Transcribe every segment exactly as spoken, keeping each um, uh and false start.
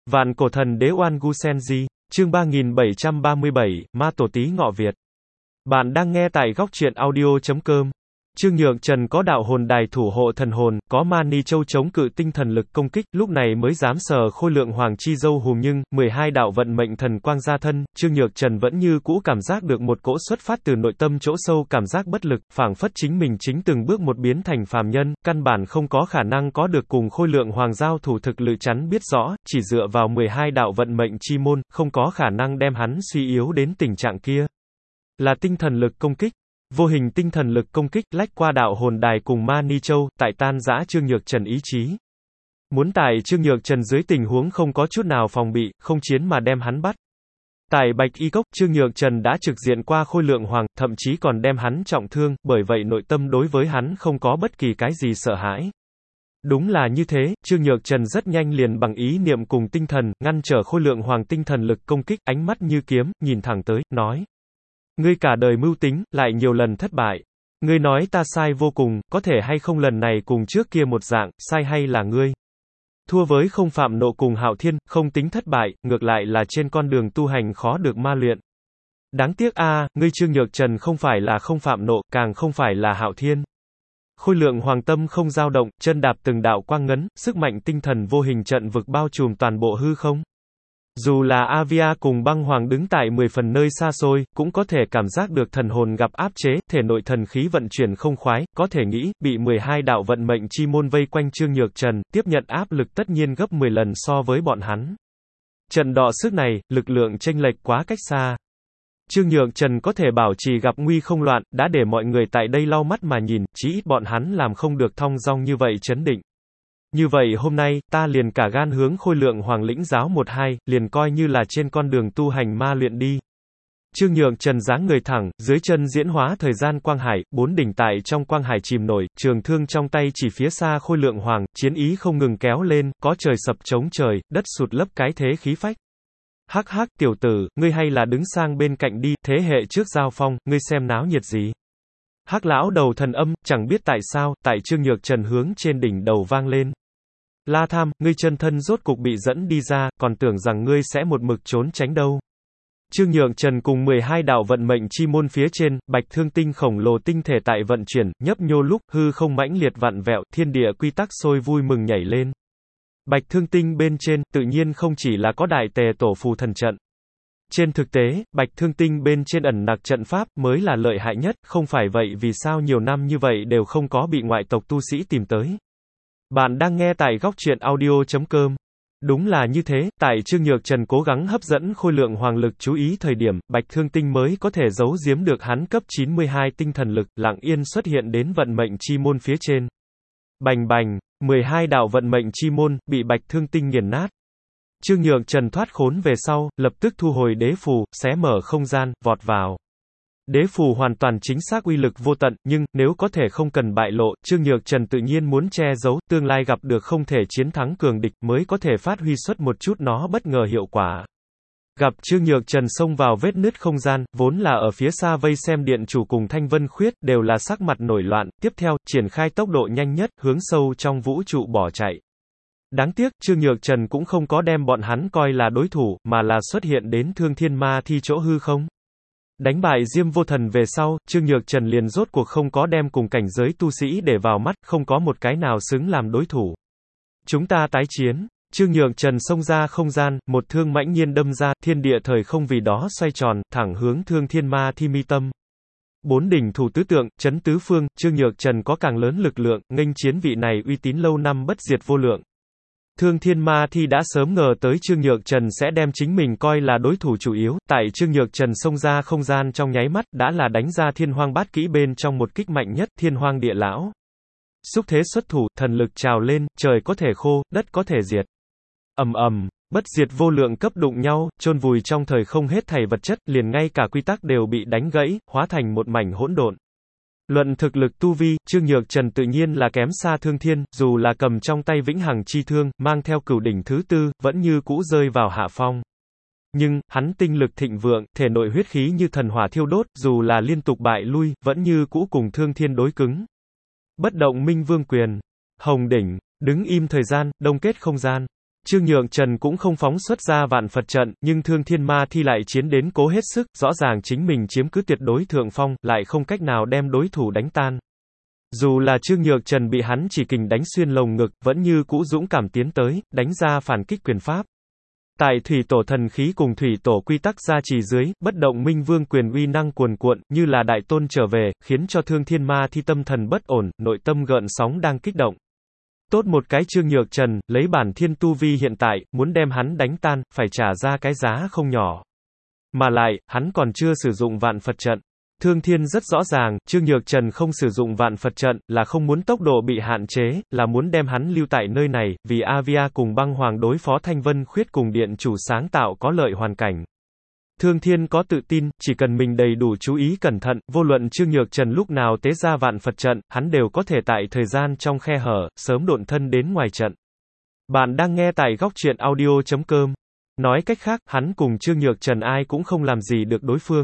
Vạn cổ thần đế Oan Gu Senji, chương ba nghìn bảy trăm ba mươi bảy, Ma Tổ Tý Ngọ Việt. Bạn đang nghe tại góc truyện audio chấm com. Trương Nhược Trần có đạo hồn đài thủ hộ thần hồn, có Mani Châu chống cự tinh thần lực công kích, lúc này mới dám sờ khôi lượng hoàng chi dâu hùm, nhưng mười hai đạo vận mệnh thần quang gia thân, Trương Nhược Trần vẫn như cũ cảm giác được một cỗ xuất phát từ nội tâm chỗ sâu cảm giác bất lực, phảng phất chính mình chính từng bước một biến thành phàm nhân, căn bản không có khả năng có được cùng khôi lượng hoàng giao thủ thực lực chắn biết rõ, chỉ dựa vào mười hai đạo vận mệnh chi môn, không có khả năng đem hắn suy yếu đến tình trạng kia. Là tinh thần lực công kích. Vô hình tinh thần lực công kích lách qua đạo hồn đài cùng Mani Châu, tại tan rã Trương Nhược Trần ý chí. Muốn tại Trương Nhược Trần dưới tình huống không có chút nào phòng bị, không chiến mà đem hắn bắt. Tại Bạch Y Cốc, Trương Nhược Trần đã trực diện qua khôi lượng hoàng, thậm chí còn đem hắn trọng thương, bởi vậy nội tâm đối với hắn không có bất kỳ cái gì sợ hãi. Đúng là như thế, Trương Nhược Trần rất nhanh liền bằng ý niệm cùng tinh thần, ngăn trở khôi lượng hoàng tinh thần lực công kích, ánh mắt như kiếm, nhìn thẳng tới, nói. Ngươi cả đời mưu tính, lại nhiều lần thất bại. Ngươi nói ta sai vô cùng, có thể hay không lần này cùng trước kia một dạng, sai hay là ngươi? Thua với không phạm nộ cùng Hạo Thiên, không tính thất bại, ngược lại là trên con đường tu hành khó được ma luyện. Đáng tiếc a, à, ngươi Trương Nhược Trần không phải là không phạm nộ, càng không phải là Hạo Thiên. Khôi lượng hoàng tâm không dao động, chân đạp từng đạo quang ngấn, sức mạnh tinh thần vô hình trận vực bao trùm toàn bộ hư không. Dù là Avia cùng băng hoàng đứng tại mười phần nơi xa xôi, cũng có thể cảm giác được thần hồn gặp áp chế, thể nội thần khí vận chuyển không khoái, có thể nghĩ, bị mười hai đạo vận mệnh chi môn vây quanh Trương Nhược Trần, tiếp nhận áp lực tất nhiên gấp mười lần so với bọn hắn. Trận đọ sức này, lực lượng chênh lệch quá cách xa. Trương Nhược Trần có thể bảo trì gặp nguy không loạn, đã để mọi người tại đây lau mắt mà nhìn, chỉ ít bọn hắn làm không được thong dong như vậy chấn định. Như vậy hôm nay, ta liền cả gan hướng khôi lượng hoàng lĩnh giáo một hai, liền coi như là trên con đường tu hành ma luyện đi. Trương Nhược Trần dáng người thẳng, dưới chân diễn hóa thời gian quang hải, bốn đỉnh tại trong quang hải chìm nổi, trường thương trong tay chỉ phía xa khôi lượng hoàng, chiến ý không ngừng kéo lên, có trời sập chống trời, đất sụt lấp cái thế khí phách. Hắc hắc, tiểu tử, ngươi hay là đứng sang bên cạnh đi, thế hệ trước giao phong, ngươi xem náo nhiệt gì. Hắc lão đầu thần âm, chẳng biết tại sao, tại Trương Nhược Trần hướng trên đỉnh đầu vang lên. La Tham, ngươi chân thân rốt cục bị dẫn đi ra, còn tưởng rằng ngươi sẽ một mực trốn tránh đâu. Trương Nhược Trần cùng mười hai đạo vận mệnh chi môn phía trên, bạch thương tinh khổng lồ tinh thể tại vận chuyển, nhấp nhô lúc, hư không mãnh liệt vặn vẹo, thiên địa quy tắc sôi vui mừng nhảy lên. Bạch thương tinh bên trên, tự nhiên không chỉ là có đại tề tổ phù thần trận. Trên thực tế, bạch thương tinh bên trên ẩn nặc trận pháp mới là lợi hại nhất, không phải vậy vì sao nhiều năm như vậy đều không có bị ngoại tộc tu sĩ tìm tới. Bạn đang nghe tại góc truyện audio chấm com. Đúng là như thế, tại Trương Nhược Trần cố gắng hấp dẫn khôi lượng hoàng lực chú ý thời điểm, bạch thương tinh mới có thể giấu giếm được hắn cấp chín mươi hai tinh thần lực, lặng yên xuất hiện đến vận mệnh chi môn phía trên. Bành bành, mười hai đạo vận mệnh chi môn, bị bạch thương tinh nghiền nát. Trương Nhược Trần thoát khốn về sau, lập tức thu hồi đế phù, xé mở không gian, vọt vào. Đế phù hoàn toàn chính xác uy lực vô tận, nhưng, nếu có thể không cần bại lộ, Trương Nhược Trần tự nhiên muốn che giấu, tương lai gặp được không thể chiến thắng cường địch, mới có thể phát huy xuất một chút nó bất ngờ hiệu quả. Gặp Trương Nhược Trần xông vào vết nứt không gian, vốn là ở phía xa vây xem điện chủ cùng Thanh Vân Khuyết, đều là sắc mặt nổi loạn, tiếp theo, triển khai tốc độ nhanh nhất, hướng sâu trong vũ trụ bỏ chạy. Đáng tiếc, Trương Nhược Trần cũng không có đem bọn hắn coi là đối thủ, mà là xuất hiện đến Thương Thiên Ma Thi chỗ hư không. Đánh bại Diêm Vô Thần về sau, Trương Nhược Trần liền rốt cuộc không có đem cùng cảnh giới tu sĩ để vào mắt, không có một cái nào xứng làm đối thủ. Chúng ta tái chiến. Trương Nhược Trần xông ra không gian, một thương mãnh nhiên đâm ra, thiên địa thời không vì đó xoay tròn, thẳng hướng Thương Thiên Ma Thi mi tâm. Bốn đỉnh thủ tứ tượng, chấn tứ phương, Trương Nhược Trần có càng lớn lực lượng, nghênh chiến vị này uy tín lâu năm bất diệt vô lượng. Thương Thiên Ma Thi đã sớm ngờ tới Trương Nhược Trần sẽ đem chính mình coi là đối thủ chủ yếu, tại Trương Nhược Trần xông ra không gian trong nháy mắt, đã là đánh ra Thiên Hoang Bát Kỹ bên trong một kích mạnh nhất, Thiên Hoang Địa Lão. Xúc thế xuất thủ, thần lực trào lên, trời có thể khô, đất có thể diệt. Ầm ầm, bất diệt vô lượng cấp đụng nhau, chôn vùi trong thời không hết thảy vật chất, liền ngay cả quy tắc đều bị đánh gãy, hóa thành một mảnh hỗn độn. Luận thực lực tu vi, Trương Nhược Trần tự nhiên là kém xa Thương Thiên, dù là cầm trong tay vĩnh hằng chi thương, mang theo cửu đỉnh thứ tư, vẫn như cũ rơi vào hạ phong. Nhưng, hắn tinh lực thịnh vượng, thể nội huyết khí như thần hỏa thiêu đốt, dù là liên tục bại lui, vẫn như cũ cùng Thương Thiên đối cứng. Bất động minh vương quyền, hồng đỉnh, đứng im thời gian, đông kết không gian. Trương Nhượng Trần cũng không phóng xuất ra vạn Phật trận, nhưng Thương Thiên Ma Thi lại chiến đến cố hết sức, rõ ràng chính mình chiếm cứ tuyệt đối thượng phong, lại không cách nào đem đối thủ đánh tan. Dù là Trương Nhượng Trần bị hắn chỉ kình đánh xuyên lồng ngực, vẫn như cũ dũng cảm tiến tới, đánh ra phản kích quyền pháp. Tại thủy tổ thần khí cùng thủy tổ quy tắc gia trì dưới, bất động minh vương quyền uy năng cuồn cuộn, như là đại tôn trở về, khiến cho Thương Thiên Ma Thi tâm thần bất ổn, nội tâm gợn sóng đang kích động. Tốt một cái Trương Nhượng Trần, lấy bản thiên tu vi hiện tại, muốn đem hắn đánh tan, phải trả ra cái giá không nhỏ. Mà lại, hắn còn chưa sử dụng vạn Phật trận. Thương Thiên rất rõ ràng, Trương Nhượng Trần không sử dụng vạn Phật trận, là không muốn tốc độ bị hạn chế, là muốn đem hắn lưu tại nơi này, vì Avia cùng băng hoàng đối phó Thanh Vân Khuyết cùng điện chủ sáng tạo có lợi hoàn cảnh. Thương Thiên có tự tin, chỉ cần mình đầy đủ chú ý cẩn thận, vô luận Trương Nhượng Trần lúc nào tế ra vạn Phật trận, hắn đều có thể tại thời gian trong khe hở, sớm độn thân đến ngoài trận. Bạn đang nghe tại góc truyện audio chấm com. Nói cách khác, hắn cùng Trương Nhượng Trần ai cũng không làm gì được đối phương.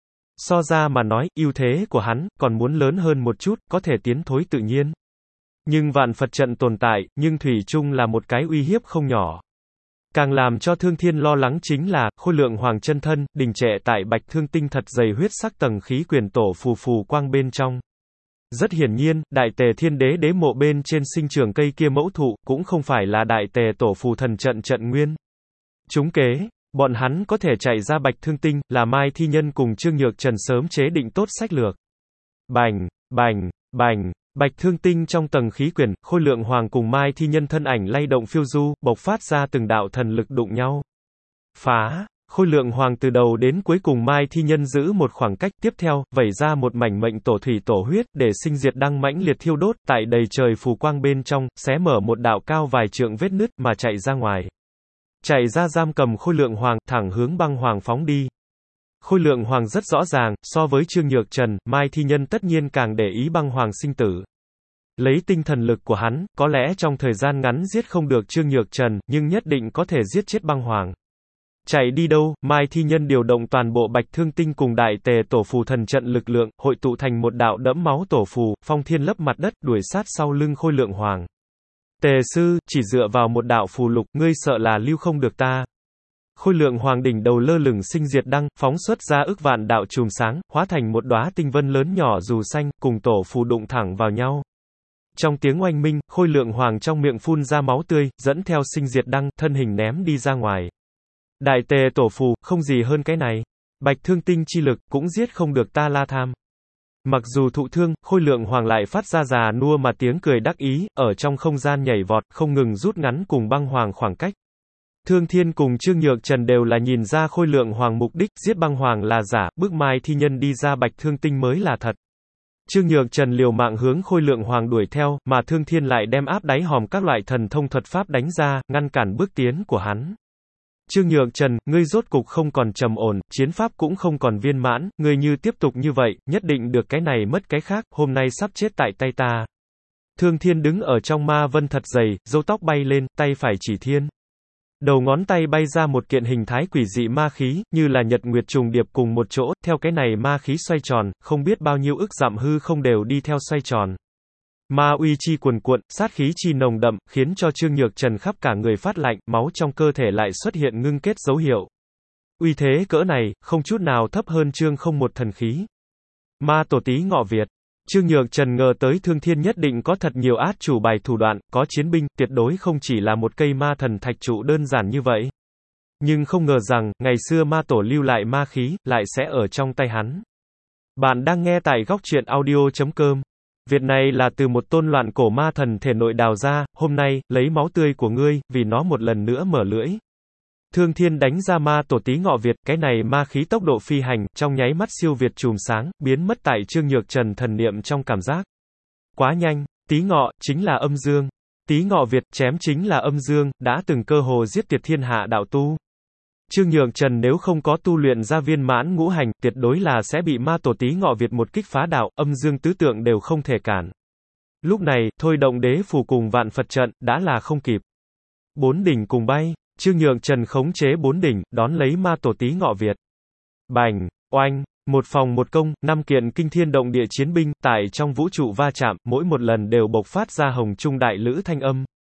So ra mà nói, ưu thế của hắn, còn muốn lớn hơn một chút, có thể tiến thối tự nhiên. Nhưng vạn Phật trận tồn tại, nhưng Thủy chung là một cái uy hiếp không nhỏ. Càng làm cho Thương Thiên lo lắng chính là, khôi lượng hoàng chân thân, đình trệ tại bạch thương tinh thật dày huyết sắc tầng khí quyền tổ phù phù quang bên trong. Rất hiển nhiên, đại tề thiên đế đế mộ bên trên sinh trưởng cây kia mẫu thụ, cũng không phải là đại tề tổ phù thần trận trận nguyên. Chúng kế, bọn hắn có thể chạy ra bạch thương tinh, là Mai Thi Nhân cùng Trương Nhượng Trần sớm chế định tốt sách lược. Bành, bành, bành. Bạch thương tinh trong tầng khí quyển, khôi lượng hoàng cùng Mai Thi Nhân thân ảnh lay động phiêu du, bộc phát ra từng đạo thần lực đụng nhau. Phá, khôi lượng hoàng từ đầu đến cuối cùng Mai Thi Nhân giữ một khoảng cách, tiếp theo, vẩy ra một mảnh mệnh tổ thủy tổ huyết, để sinh diệt đăng mãnh liệt thiêu đốt, tại đầy trời phù quang bên trong, xé mở một đạo cao vài trượng vết nứt, mà chạy ra ngoài. Chạy ra giam cầm khôi lượng hoàng, thẳng hướng băng hoàng phóng đi. Khôi lượng hoàng rất rõ ràng, so với Trương Nhượng Trần, Mai Thi Nhân tất nhiên càng để ý băng hoàng sinh tử. Lấy tinh thần lực của hắn, có lẽ trong thời gian ngắn giết không được Trương Nhượng Trần, nhưng nhất định có thể giết chết băng hoàng. Chạy đi đâu, Mai Thi Nhân điều động toàn bộ bạch thương tinh cùng đại tề tổ phù thần trận lực lượng, hội tụ thành một đạo đẫm máu tổ phù, phong thiên lấp mặt đất, đuổi sát sau lưng khôi lượng hoàng. Tề sư, chỉ dựa vào một đạo phù lục, ngươi sợ là lưu không được ta. Khôi lượng hoàng đỉnh đầu lơ lửng sinh diệt đăng, phóng xuất ra ức vạn đạo chùm sáng, hóa thành một đóa tinh vân lớn nhỏ dù xanh, cùng tổ phù đụng thẳng vào nhau. Trong tiếng oanh minh, khôi lượng hoàng trong miệng phun ra máu tươi, dẫn theo sinh diệt đăng, thân hình ném đi ra ngoài. Đại tề tổ phù, không gì hơn cái này. Bạch thương tinh chi lực, cũng giết không được ta La Tham. Mặc dù thụ thương, khôi lượng hoàng lại phát ra già nua mà tiếng cười đắc ý, ở trong không gian nhảy vọt, không ngừng rút ngắn cùng băng hoàng khoảng cách. Thương Thiên cùng Trương Nhượng Trần đều là nhìn ra khôi lượng hoàng mục đích, giết băng hoàng là giả, bức Mai Thi Nhân đi ra bạch thương tinh mới là thật. Trương Nhượng Trần liều mạng hướng khôi lượng hoàng đuổi theo, mà Thương Thiên lại đem áp đáy hòm các loại thần thông thuật pháp đánh ra, ngăn cản bước tiến của hắn. Trương Nhượng Trần, ngươi rốt cục không còn trầm ổn, chiến pháp cũng không còn viên mãn, ngươi như tiếp tục như vậy, nhất định được cái này mất cái khác, hôm nay sắp chết tại tay ta. Thương Thiên đứng ở trong ma vân thật dày, râu tóc bay lên, tay phải chỉ thiên. Đầu ngón tay bay ra một kiện hình thái quỷ dị ma khí, như là nhật nguyệt trùng điệp cùng một chỗ, theo cái này ma khí xoay tròn, không biết bao nhiêu ức dặm hư không đều đi theo xoay tròn. Ma uy chi cuồn cuộn, sát khí chi nồng đậm, khiến cho Trương Nhượng Trần khắp cả người phát lạnh, máu trong cơ thể lại xuất hiện ngưng kết dấu hiệu. Uy thế cỡ này, không chút nào thấp hơn Trương không một thần khí. Ma tổ tí ngọ Việt. Trương Nhượng Trần ngờ tới Thương Thiên nhất định có thật nhiều át chủ bài thủ đoạn, có chiến binh, tuyệt đối không chỉ là một cây ma thần thạch trụ đơn giản như vậy. Nhưng không ngờ rằng, ngày xưa ma tổ lưu lại ma khí, lại sẽ ở trong tay hắn. Bạn đang nghe tại góc truyện audio chấm com. Việc này là từ một tôn loạn cổ ma thần thể nội đào ra, hôm nay, lấy máu tươi của ngươi, vì nó một lần nữa mở lưỡi. Thương Thiên đánh ra ma tổ tí ngọ Việt, cái này ma khí tốc độ phi hành, trong nháy mắt siêu việt chùm sáng, biến mất tại Trương Nhượng Trần thần niệm trong cảm giác. Quá nhanh, tí ngọ, chính là âm dương. Tí ngọ Việt, chém chính là âm dương, đã từng cơ hồ giết tiệt thiên hạ đạo tu. Trương Nhượng Trần nếu không có tu luyện ra viên mãn ngũ hành, tuyệt đối là sẽ bị ma tổ tí ngọ Việt một kích phá đạo, âm dương tứ tượng đều không thể cản. Lúc này, thôi động đế phù cùng vạn Phật trận, đã là không kịp. Bốn đỉnh cùng bay. Trương Nhượng Trần khống chế bốn đỉnh, đón lấy ma tổ tí ngọ Việt. Bành, oanh, một phòng một công, năm kiện kinh thiên động địa chiến binh, tại trong vũ trụ va chạm, mỗi một lần đều bộc phát ra hồng trung đại lữ thanh âm.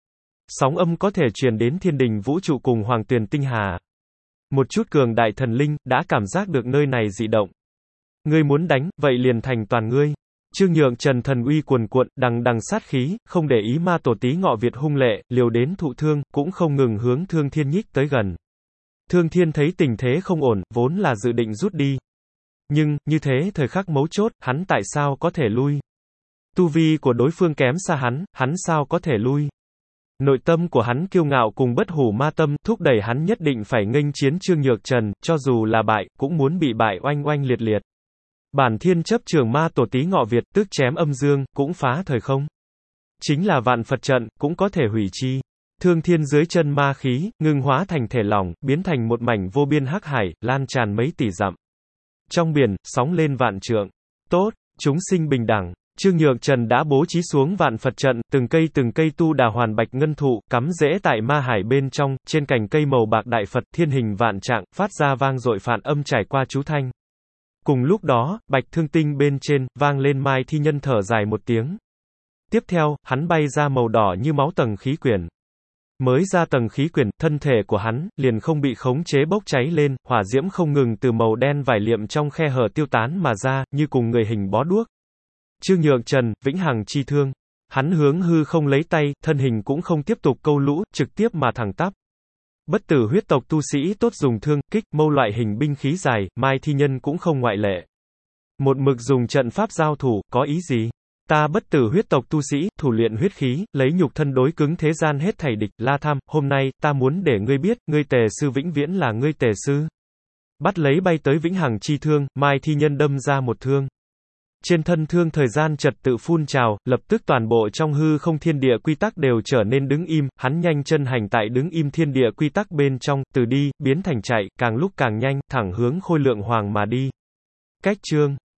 Sóng âm có thể truyền đến thiên đình vũ trụ cùng hoàng tuyền tinh hà. Một chút cường đại thần linh, đã cảm giác được nơi này dị động. Ngươi muốn đánh, vậy liền thành toàn ngươi. Trương Nhượng Trần thần uy cuồn cuộn, đằng đằng sát khí, không để ý ma tổ Tý Ngọ Việt hung lệ, liều đến thụ thương, cũng không ngừng hướng Thương Thiên nhích tới gần. Thương Thiên thấy tình thế không ổn, vốn là dự định rút đi. Nhưng, như thế thời khắc mấu chốt, hắn tại sao có thể lui? Tu vi của đối phương kém xa hắn, hắn sao có thể lui? Nội tâm của hắn kiêu ngạo cùng bất hủ ma tâm, thúc đẩy hắn nhất định phải nghênh chiến Trương Nhược Trần, cho dù là bại, cũng muốn bị bại oanh oanh liệt liệt. Bản thiên chấp trường ma tổ Tý Ngọ Việt, tức chém âm dương, cũng phá thời không. Chính là vạn Phật trận, cũng có thể hủy chi. Thương Thiên dưới chân ma khí, ngưng hóa thành thể lỏng, biến thành một mảnh vô biên hắc hải, lan tràn mấy tỷ dặm. Trong biển, sóng lên vạn trượng. Tốt, chúng sinh bình đẳng. Trương Nhược Trần đã bố trí xuống vạn Phật trận, từng cây từng cây tu đà hoàn bạch ngân thụ, cắm rễ tại ma hải bên trong, trên cành cây màu bạc đại Phật, thiên hình vạn trạng, phát ra vang dội phản âm trải qua chú thanh. Cùng lúc đó, bạch thương tinh bên trên, vang lên Mai Thi Nhân thở dài một tiếng. Tiếp theo, hắn bay ra màu đỏ như máu tầng khí quyển. Mới ra tầng khí quyển, thân thể của hắn, liền không bị khống chế bốc cháy lên, hỏa diễm không ngừng từ màu đen vải liệm trong khe hở tiêu tán mà ra, như cùng người hình bó đuốc. Trương Nhượng Trần, vĩnh hằng chi thương. Hắn hướng hư không lấy tay, thân hình cũng không tiếp tục câu lũ, trực tiếp mà thẳng tắp. Bất tử huyết tộc tu sĩ tốt dùng thương, kích, mâu loại hình binh khí dài, Mai Thi Nhân cũng không ngoại lệ. Một mực dùng trận pháp giao thủ, có ý gì? Ta bất tử huyết tộc tu sĩ, thủ luyện huyết khí, lấy nhục thân đối cứng thế gian hết thảy địch, La Tham, hôm nay, ta muốn để ngươi biết, ngươi tề sư vĩnh viễn là ngươi tề sư. Bắt lấy bay tới vĩnh hằng chi thương, Mai Thi Nhân đâm ra một thương. Trên thân thương thời gian trật tự phun trào, lập tức toàn bộ trong hư không thiên địa quy tắc đều trở nên đứng im, hắn nhanh chân hành tại đứng im thiên địa quy tắc bên trong, từ đi, biến thành chạy, càng lúc càng nhanh, thẳng hướng Khôi Lượng Hoàng mà đi. Cách chương